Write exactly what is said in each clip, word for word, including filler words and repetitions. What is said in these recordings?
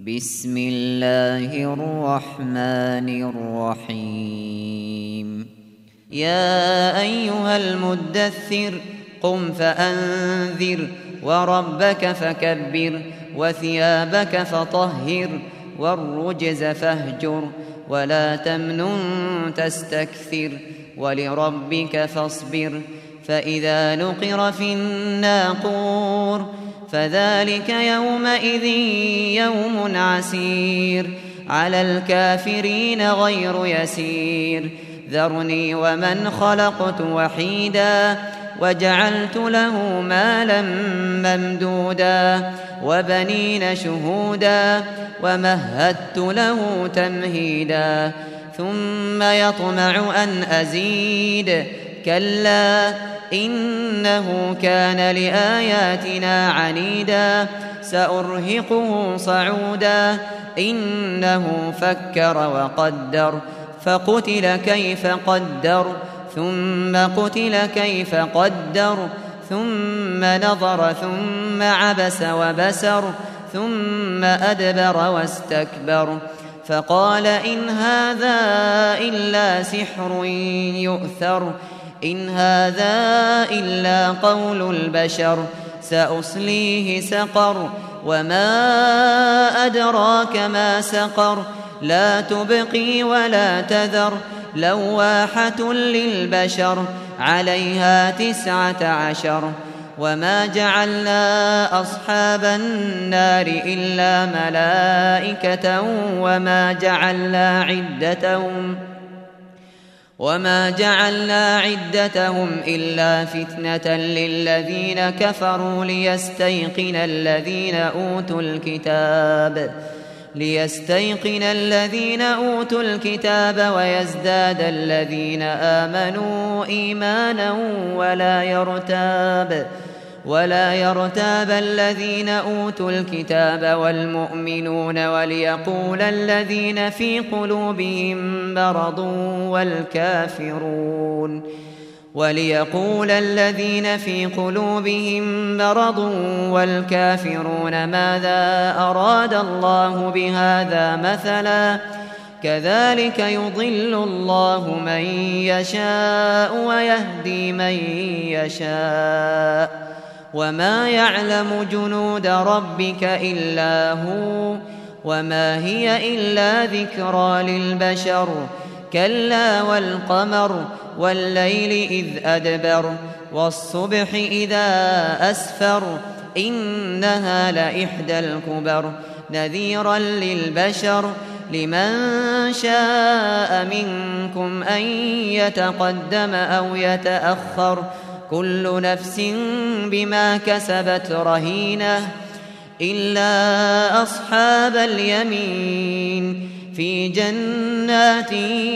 بسم الله الرحمن الرحيم يا أيها المدثر قم فأنذر وربك فكبر وثيابك فطهر والرجز فاهجر ولا تمنن تستكثر ولربك فاصبر فإذا نقر في الناقور فذلك يومئذ يوم عسير على الكافرين غير يسير ذرني ومن خلقت وحيدا وجعلت له مالا ممدودا وبنين شهودا ومهدت له تمهيدا ثم يطمع أن أزيد كلا إنه كان لآياتنا عنيدا سأرهقه صعودا إنه فكر وقدر فقتل كيف قدر ثم قتل كيف قدر ثم نظر ثم عبس وبسر ثم أدبر واستكبر فقال إن هذا إلا سحر يؤثر إن هذا إلا قول البشر سأصليه سقر وما أدراك ما سقر لا تبقي ولا تذر لواحة للبشر عليها تسعة عشر وما جعلنا أصحاب النار إلا ملائكة وما جعلنا عدتهم وما جعلنا عدتهم إلا فتنة للذين كفروا ليستيقن الذين أوتوا الكتاب ليستيقن الذين أوتوا الكتاب ويزداد الذين آمنوا إيمانا ولا يرتاب ولا يرتاب الذين أوتوا الكتاب والمؤمنون وليقول الذين في قلوبهم مرض والكافرون وليقول الذين في قلوبهم مرض والكافرون ماذا أراد الله بهذا مثلا كذلك يضل الله من يشاء ويهدي من يشاء وما يعلم جنود ربك إلا هو وما هي إلا ذكرى للبشر كلا والقمر والليل إذ أدبر والصبح إذا أسفر إنها لإحدى الكبر نذيرا للبشر لمن شاء منكم أن يتقدم أو يتأخر كل نفس بما كسبت رهينة إلا أصحاب اليمين في جنات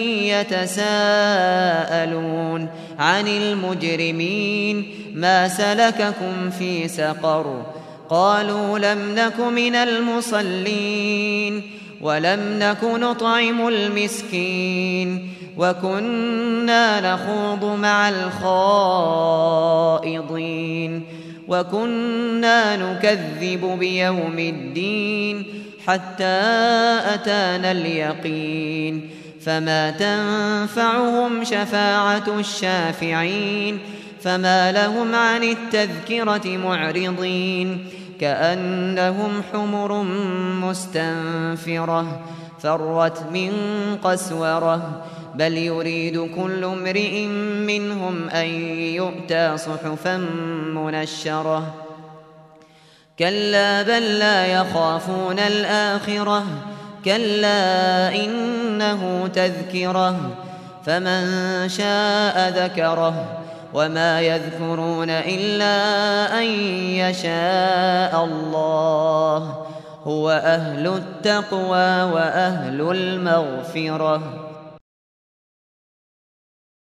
يتساءلون عن المجرمين ما سلككم في سقر قالوا لم نك من المصلين ولم نك نطعم المسكين وكنا نخوض مع الخائضين وكنا نكذب بيوم الدين حتى أتانا اليقين فما تنفعهم شفاعة الشافعين فما لهم عن التذكرة معرضين كأنهم حمر مستنفرة فرت من قسورة بل يريد كل امرئ منهم أن يؤتى صحفا منشرة كلا بل لا يخافون الآخرة كلا إنه تذكرة فمن شاء ذكره وما يذكرون إلا أن يشاء الله هو أهل التقوى وأهل المغفرة